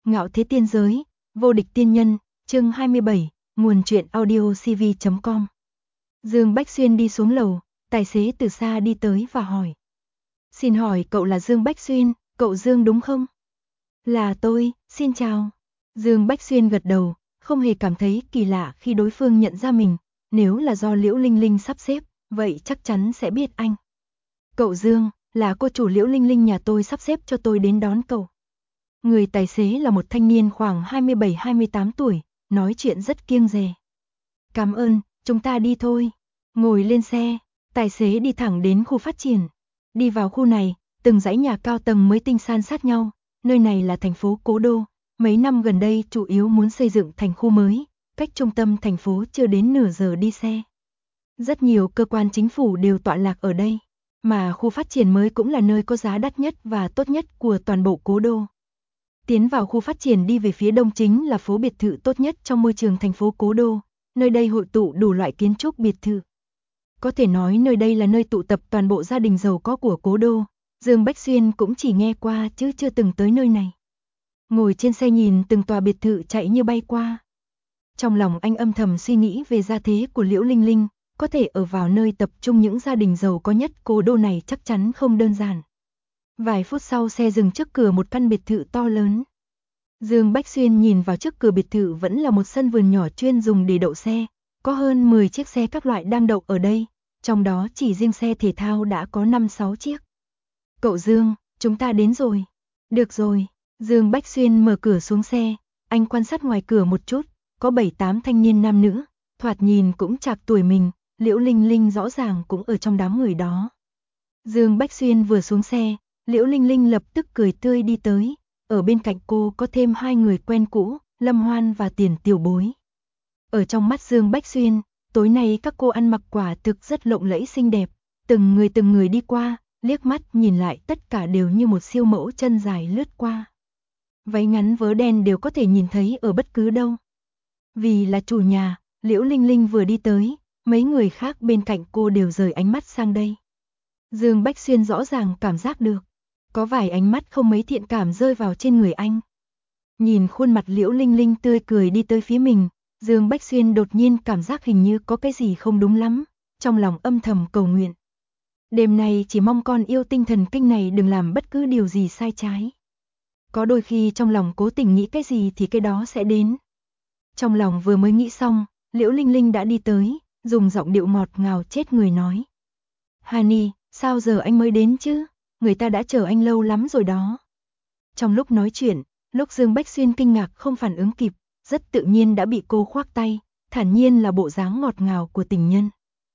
Ngạo thế tiên giới, vô địch tiên nhân, chương 27, nguồn truyện audio cv.com. Dương Bách Xuyên đi xuống lầu, tài xế từ xa đi tới và hỏi. Xin hỏi cậu là Dương Bách Xuyên, cậu Dương đúng không? Là tôi, xin chào. Dương Bách Xuyên gật đầu, không hề cảm thấy kỳ lạ khi đối phương nhận ra mình, nếu là do Liễu Linh Linh sắp xếp, vậy chắc chắn sẽ biết anh. Cậu Dương, là cô chủ Liễu Linh Linh nhà tôi sắp xếp cho tôi đến đón cậu. Người tài xế là một thanh niên khoảng 27-28 tuổi, nói chuyện rất kiêng dè. Cảm ơn, chúng ta đi thôi. Ngồi lên xe, tài xế đi thẳng đến khu phát triển. Đi vào khu này, từng dãy nhà cao tầng mới tinh san sát nhau, nơi này là thành phố Cố Đô. Mấy năm gần đây chủ yếu muốn xây dựng thành khu mới, cách trung tâm thành phố chưa đến nửa giờ đi xe. Rất nhiều cơ quan chính phủ đều tọa lạc ở đây, mà khu phát triển mới cũng là nơi có giá đắt nhất và tốt nhất của toàn bộ Cố Đô. Tiến vào khu phát triển đi về phía đông chính là phố biệt thự tốt nhất trong môi trường thành phố Cố Đô, nơi đây hội tụ đủ loại kiến trúc biệt thự. Có thể nói nơi đây là nơi tụ tập toàn bộ gia đình giàu có của Cố Đô, Dương Bách Xuyên cũng chỉ nghe qua chứ chưa từng tới nơi này. Ngồi trên xe nhìn từng tòa biệt thự chạy như bay qua. Trong lòng anh âm thầm suy nghĩ về gia thế của Liễu Linh Linh, có thể ở vào nơi tập trung những gia đình giàu có nhất Cố Đô này chắc chắn không đơn giản. Vài phút sau xe dừng trước cửa một căn biệt thự to lớn. Dương Bách Xuyên nhìn vào trước cửa biệt thự vẫn là một sân vườn nhỏ chuyên dùng để đậu xe, có hơn 10 chiếc xe các loại đang đậu ở đây, trong đó chỉ riêng xe thể thao đã có 5-6 chiếc. Cậu Dương, chúng ta đến rồi. Được rồi, Dương Bách Xuyên mở cửa xuống xe, anh quan sát ngoài cửa một chút, có 7-8 thanh niên nam nữ, thoạt nhìn cũng chạc tuổi mình, Liễu Linh Linh rõ ràng cũng ở trong đám người đó. Dương Bách Xuyên vừa xuống xe, Liễu Linh Linh lập tức cười tươi đi tới, ở bên cạnh cô có thêm hai người quen cũ, Lâm Hoan và Tiền Tiểu Bối. Ở trong mắt Dương Bách Xuyên, tối nay các cô ăn mặc quả thực rất lộng lẫy xinh đẹp, từng người đi qua, liếc mắt nhìn lại tất cả đều như một siêu mẫu chân dài lướt qua. Váy ngắn vớ đen đều có thể nhìn thấy ở bất cứ đâu. Vì là chủ nhà, Liễu Linh Linh vừa đi tới, mấy người khác bên cạnh cô đều rời ánh mắt sang đây. Dương Bách Xuyên rõ ràng cảm giác được, có vài ánh mắt không mấy thiện cảm rơi vào trên người anh. Nhìn khuôn mặt Liễu Linh Linh tươi cười đi tới phía mình, Dương Bách Xuyên đột nhiên cảm giác hình như có cái gì không đúng lắm, trong lòng âm thầm cầu nguyện. Đêm nay chỉ mong con yêu tinh thần kinh này đừng làm bất cứ điều gì sai trái. Có đôi khi trong lòng cố tình nghĩ cái gì thì cái đó sẽ đến. Trong lòng vừa mới nghĩ xong, Liễu Linh Linh đã đi tới, dùng giọng điệu ngọt ngào chết người nói. Hani, sao giờ anh mới đến chứ? Người ta đã chờ anh lâu lắm rồi đó. Trong lúc nói chuyện, lúc Dương Bách Xuyên kinh ngạc không phản ứng kịp, rất tự nhiên đã bị cô khoác tay, thản nhiên là bộ dáng ngọt ngào của tình nhân.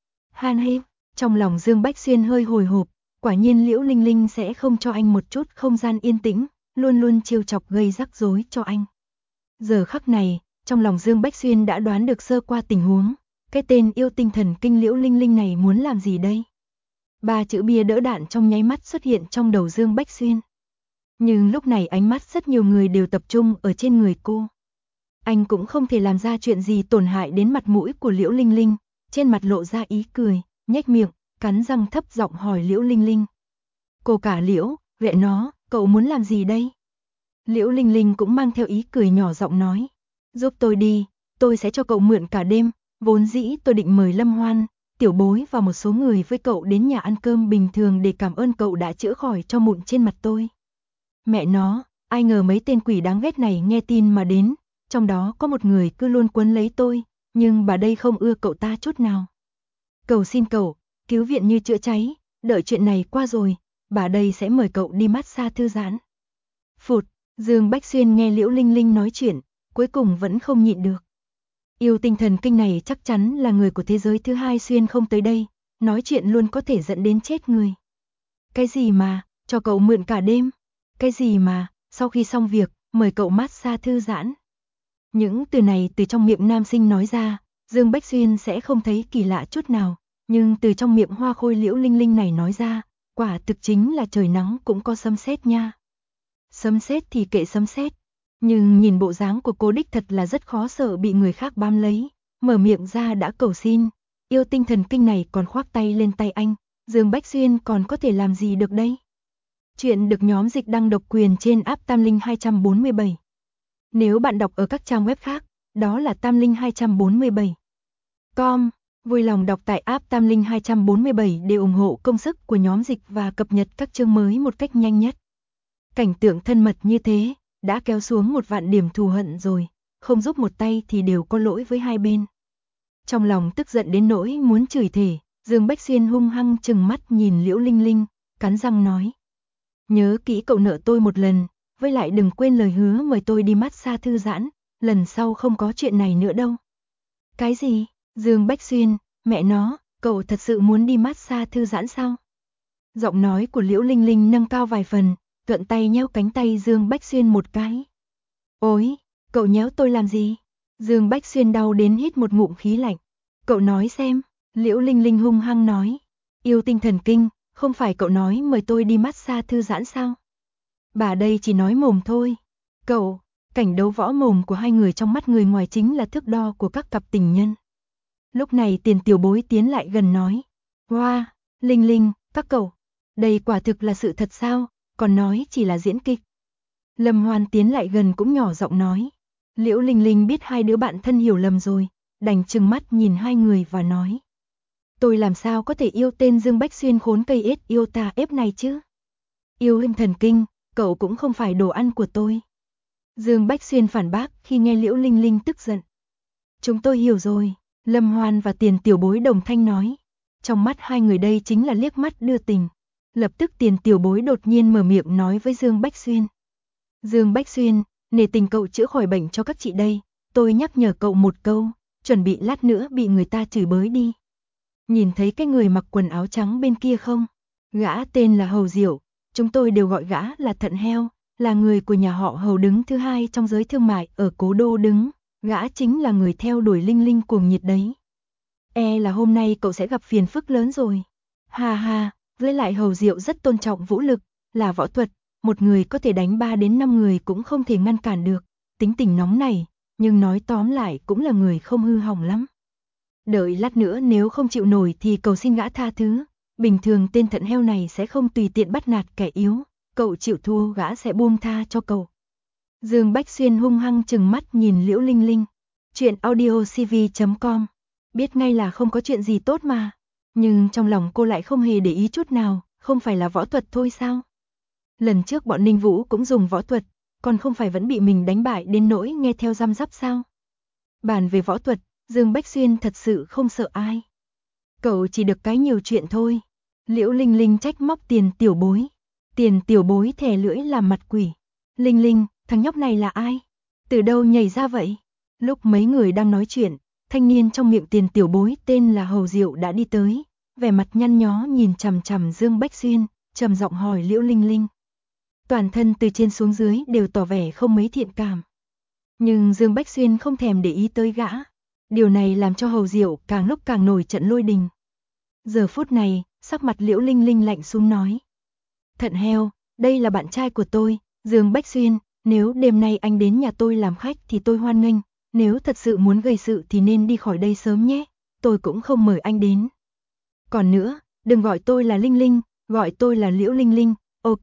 Hani, trong lòng Dương Bách Xuyên hơi hồi hộp, quả nhiên Liễu Linh Linh sẽ không cho anh một chút không gian yên tĩnh, luôn luôn trêu chọc gây rắc rối cho anh. Giờ khắc này, trong lòng Dương Bách Xuyên đã đoán được sơ qua tình huống, cái tên yêu tinh thần kinh Liễu Linh Linh này muốn làm gì đây? 3 chữ bia đỡ đạn trong nháy mắt xuất hiện trong đầu Dương Bách Xuyên. Nhưng lúc này ánh mắt rất nhiều người đều tập trung ở trên người cô. Anh cũng không thể làm ra chuyện gì tổn hại đến mặt mũi của Liễu Linh Linh, trên mặt lộ ra ý cười, nhếch miệng, cắn răng thấp giọng hỏi Liễu Linh Linh. Cô cả Liễu, vậy nó, cậu muốn làm gì đây? Liễu Linh Linh cũng mang theo ý cười nhỏ giọng nói. Giúp tôi đi, tôi sẽ cho cậu mượn cả đêm, vốn dĩ tôi định mời Lâm Hoan, Tiểu Bối và một số người với cậu đến nhà ăn cơm bình thường để cảm ơn cậu đã chữa khỏi cho mụn trên mặt tôi. Mẹ nó, ai ngờ mấy tên quỷ đáng ghét này nghe tin mà đến, trong đó có một người cứ luôn quấn lấy tôi, nhưng bà đây không ưa cậu ta chút nào. Cầu xin cậu, cứu viện như chữa cháy, đợi chuyện này qua rồi, bà đây sẽ mời cậu đi massage thư giãn. Phụt, Dương Bách Xuyên nghe Liễu Linh Linh nói chuyện, cuối cùng vẫn không nhịn được. Yêu tinh thần kinh này chắc chắn là người của thế giới thứ hai Xuyên không tới đây, nói chuyện luôn có thể dẫn đến chết người. Cái gì mà, cho cậu mượn cả đêm? Cái gì mà, sau khi xong việc, mời cậu massage thư giãn? Những từ này từ trong miệng nam sinh nói ra, Dương Bách Xuyên sẽ không thấy kỳ lạ chút nào, nhưng từ trong miệng hoa khôi Liễu Linh Linh này nói ra, quả thực chính là trời nắng cũng có sấm sét nha. Sấm sét thì kệ sấm sét, nhưng nhìn bộ dáng của cô đích thật là rất khó sợ bị người khác bám lấy, mở miệng ra đã cầu xin, yêu tinh thần kinh này còn khoác tay lên tay anh, Dương Bách Xuyên còn có thể làm gì được đây? Chuyện được nhóm dịch đăng độc quyền trên app Tam Linh 247. Nếu bạn đọc ở các trang web khác, đó là Tamlinh247. Com, vui lòng đọc tải app Tamlinh247 để ủng hộ công sức của nhóm dịch và cập nhật các chương mới một cách nhanh nhất. Cảnh tượng thân mật như thế, đã kéo xuống 1.000.000 điểm thù hận rồi, không giúp một tay thì đều có lỗi với hai bên. Trong lòng tức giận đến nỗi muốn chửi thề, Dương Bách Xuyên hung hăng trừng mắt nhìn Liễu Linh Linh, cắn răng nói. Nhớ kỹ cậu nợ tôi một lần, với lại đừng quên lời hứa mời tôi đi massage thư giãn, lần sau không có chuyện này nữa đâu. Cái gì? Dương Bách Xuyên, mẹ nó, cậu thật sự muốn đi massage thư giãn sao? Giọng nói của Liễu Linh Linh nâng cao vài phần, thuận tay nhéo cánh tay Dương Bách Xuyên một cái. Ôi, cậu nhéo tôi làm gì? Dương Bách Xuyên đau đến hít một ngụm khí lạnh. Cậu nói xem, Liễu Linh Linh hung hăng nói. Yêu tinh thần kinh, không phải cậu nói mời tôi đi massage thư giãn sao? Bà đây chỉ nói mồm thôi. Cậu, cảnh đấu võ mồm của hai người trong mắt người ngoài chính là thước đo của các cặp tình nhân. Lúc này Tiền Tiểu Bối tiến lại gần nói. Wow, Linh Linh, các cậu, đây quả thực là sự thật sao, còn nói chỉ là diễn kịch. Lâm Hoan tiến lại gần cũng nhỏ giọng nói. Liễu Linh Linh biết hai đứa bạn thân hiểu lầm rồi, đành trừng mắt nhìn hai người và nói. Tôi làm sao có thể yêu tên Dương Bách Xuyên khốn cây ết yêu tà ép này chứ? Yêu hình thần kinh, cậu cũng không phải đồ ăn của tôi. Dương Bách Xuyên phản bác khi nghe Liễu Linh Linh tức giận. Chúng tôi hiểu rồi, Lâm Hoan và Tiền Tiểu Bối đồng thanh nói. Trong mắt hai người đây chính là liếc mắt đưa tình. Lập tức Tiền Tiểu Bối đột nhiên mở miệng nói với Dương Bách Xuyên. Dương Bách Xuyên, nể tình cậu chữa khỏi bệnh cho các chị đây, tôi nhắc nhở cậu một câu, chuẩn bị lát nữa bị người ta chửi bới đi. Nhìn thấy cái người mặc quần áo trắng bên kia không? Gã tên là Hầu Diệu, chúng tôi đều gọi gã là Thận Heo, là người của nhà họ Hầu đứng thứ hai trong giới thương mại ở Cố Đô đứng, gã chính là người theo đuổi Linh Linh cuồng nhiệt đấy. E là hôm nay cậu sẽ gặp phiền phức lớn rồi. Ha ha, với lại Hầu Diệu rất tôn trọng vũ lực, là võ thuật, một người có thể đánh 3 đến 5 người cũng không thể ngăn cản được, tính tình nóng này, nhưng nói tóm lại cũng là người không hư hỏng lắm. Đợi lát nữa nếu không chịu nổi thì cầu xin gã tha thứ, bình thường tên Thận Heo này sẽ không tùy tiện bắt nạt kẻ yếu, cậu chịu thua gã sẽ buông tha cho cậu. Dương Bách Xuyên hung hăng trừng mắt nhìn Liễu Linh Linh. Chuyện audiocv.com. Biết ngay là không có chuyện gì tốt mà, nhưng trong lòng cô lại không hề để ý chút nào, không phải là võ thuật thôi sao? Lần trước bọn Ninh Vũ cũng dùng võ thuật, còn không phải vẫn bị mình đánh bại đến nỗi nghe theo răm rắp sao? Bàn về võ thuật, Dương Bách Xuyên thật sự không sợ ai. Cậu chỉ được cái nhiều chuyện thôi. Liễu Linh Linh trách móc Tiền Tiểu Bối. Tiền Tiểu Bối thè lưỡi làm mặt quỷ. Linh Linh, thằng nhóc này là ai? Từ đâu nhảy ra vậy? Lúc mấy người đang nói chuyện, thanh niên trong miệng Tiền Tiểu Bối tên là Hầu Diệu đã đi tới, vẻ mặt nhăn nhó nhìn chằm chằm Dương Bách Xuyên, trầm giọng hỏi Liễu Linh Linh. Toàn thân từ trên xuống dưới đều tỏ vẻ không mấy thiện cảm. Nhưng Dương Bách Xuyên không thèm để ý tới gã. Điều này làm cho Hầu Diệu càng lúc càng nổi trận lôi đình. Giờ phút này, sắc mặt Liễu Linh Linh lạnh xuống nói. Thận Heo, đây là bạn trai của tôi, Dương Bách Xuyên, nếu đêm nay anh đến nhà tôi làm khách thì tôi hoan nghênh, nếu thật sự muốn gây sự thì nên đi khỏi đây sớm nhé, tôi cũng không mời anh đến. Còn nữa, đừng gọi tôi là Linh Linh, gọi tôi là Liễu Linh Linh, ok.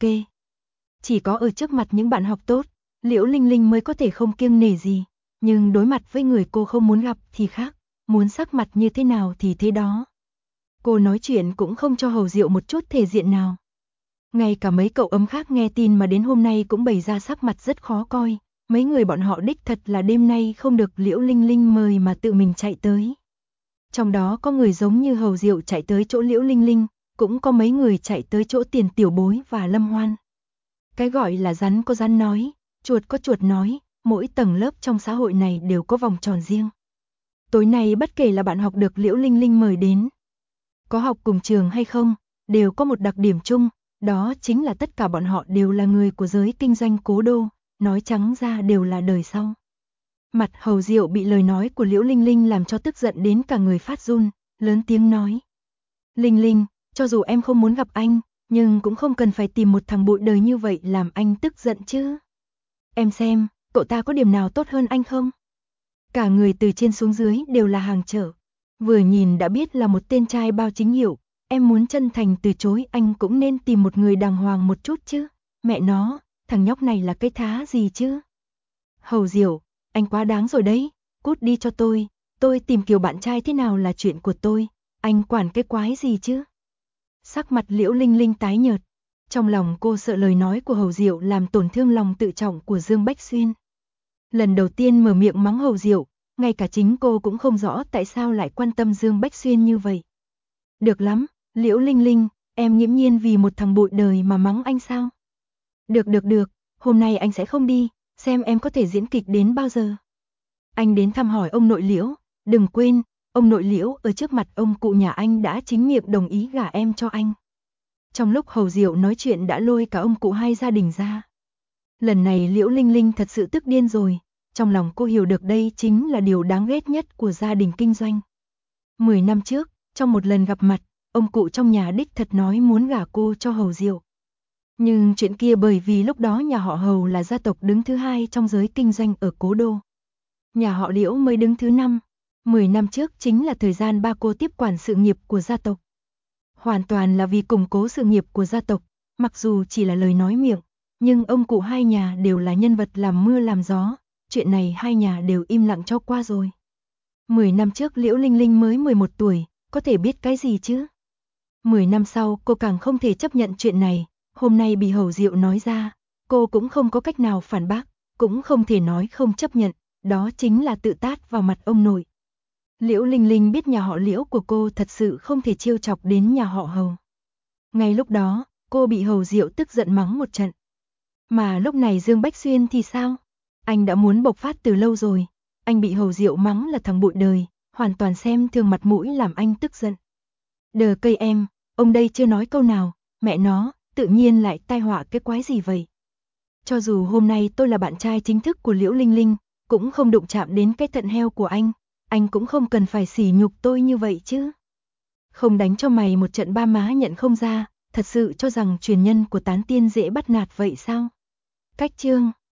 Chỉ có ở trước mặt những bạn học tốt, Liễu Linh Linh mới có thể không kiêng nể gì, nhưng đối mặt với người cô không muốn gặp thì khác, muốn sắc mặt như thế nào thì thế đó. Cô nói chuyện cũng không cho Hầu Diệu một chút thể diện nào. Ngay cả mấy cậu ấm khác nghe tin mà đến hôm nay cũng bày ra sắc mặt rất khó coi, mấy người bọn họ đích thật là đêm nay không được Liễu Linh Linh mời mà tự mình chạy tới. Trong đó có người giống như Hầu Diệu chạy tới chỗ Liễu Linh Linh, cũng có mấy người chạy tới chỗ Tiền Tiểu Bối và Lâm Hoan. Cái gọi là rắn có rắn nói, chuột có chuột nói, mỗi tầng lớp trong xã hội này đều có vòng tròn riêng. Tối nay bất kể là bạn học được Liễu Linh Linh mời đến, có học cùng trường hay không, đều có một đặc điểm chung, đó chính là tất cả bọn họ đều là người của giới kinh doanh Cố Đô, nói trắng ra đều là đời sau. Mặt Hầu Diệu bị lời nói của Liễu Linh Linh làm cho tức giận đến cả người phát run, lớn tiếng nói. Linh Linh, cho dù em không muốn gặp anh, nhưng cũng không cần phải tìm một thằng bụi đời như vậy làm anh tức giận chứ. Em xem, cậu ta có điểm nào tốt hơn anh không? Cả người từ trên xuống dưới đều là hàng trở. Vừa nhìn đã biết là một tên trai bao chính hiệu, em muốn chân thành từ chối anh cũng nên tìm một người đàng hoàng một chút chứ. Mẹ nó, thằng nhóc này là cái thá gì chứ? Hầu Diệu, anh quá đáng rồi đấy, cút đi cho tôi tìm kiểu bạn trai thế nào là chuyện của tôi, anh quản cái quái gì chứ? Sắc mặt Liễu Linh Linh tái nhợt, trong lòng cô sợ lời nói của Hầu Diệu làm tổn thương lòng tự trọng của Dương Bách Xuyên. Lần đầu tiên mở miệng mắng Hầu Diệu, ngay cả chính cô cũng không rõ tại sao lại quan tâm Dương Bách Xuyên như vậy. Được lắm, Liễu Linh Linh, em nghiễm nhiên vì một thằng bụi đời mà mắng anh sao? Được, hôm nay anh sẽ không đi, xem em có thể diễn kịch đến bao giờ. Anh đến thăm hỏi ông nội Liễu, đừng quên, ông nội Liễu ở trước mặt ông cụ nhà anh đã chính miệng đồng ý gả em cho anh. Trong lúc Hầu Diệu nói chuyện đã lôi cả ông cụ hai gia đình ra. Lần này Liễu Linh Linh thật sự tức điên rồi, trong lòng cô hiểu được đây chính là điều đáng ghét nhất của gia đình kinh doanh. 10 năm trước, trong một lần gặp mặt, ông cụ trong nhà đích thật nói muốn gả cô cho Hầu Diệu. Nhưng chuyện kia bởi vì lúc đó nhà họ Hầu là gia tộc đứng thứ 2 trong giới kinh doanh ở Cố Đô. Nhà họ Liễu mới đứng thứ 5. 10 năm trước chính là thời gian ba cô tiếp quản sự nghiệp của gia tộc. Hoàn toàn là vì củng cố sự nghiệp của gia tộc, mặc dù chỉ là lời nói miệng, nhưng ông cụ hai nhà đều là nhân vật làm mưa làm gió, chuyện này hai nhà đều im lặng cho qua rồi. 10 năm trước Liễu Linh Linh mới 11 tuổi, có thể biết cái gì chứ? 10 năm sau cô càng không thể chấp nhận chuyện này, hôm nay bị Hầu Diệu nói ra, cô cũng không có cách nào phản bác, cũng không thể nói không chấp nhận, đó chính là tự tát vào mặt ông nội. Liễu Linh Linh biết nhà họ Liễu của cô thật sự không thể trêu chọc đến nhà họ Hầu. Ngay lúc đó, cô bị Hầu Diệu tức giận mắng một trận. Mà lúc này Dương Bách Xuyên thì sao? Anh đã muốn bộc phát từ lâu rồi, anh bị Hầu Diệu mắng là thằng bụi đời, hoàn toàn xem thường mặt mũi làm anh tức giận. Đờ cây em, ông đây chưa nói câu nào, mẹ nó, tự nhiên lại tai họa cái quái gì vậy? Cho dù hôm nay tôi là bạn trai chính thức của Liễu Linh Linh, cũng không đụng chạm đến cái thận heo của anh cũng không cần phải sỉ nhục tôi như vậy chứ. Không đánh cho mày một trận ba má nhận không ra, thật sự cho rằng truyền nhân của tán tiên dễ bắt nạt vậy sao? Cách chương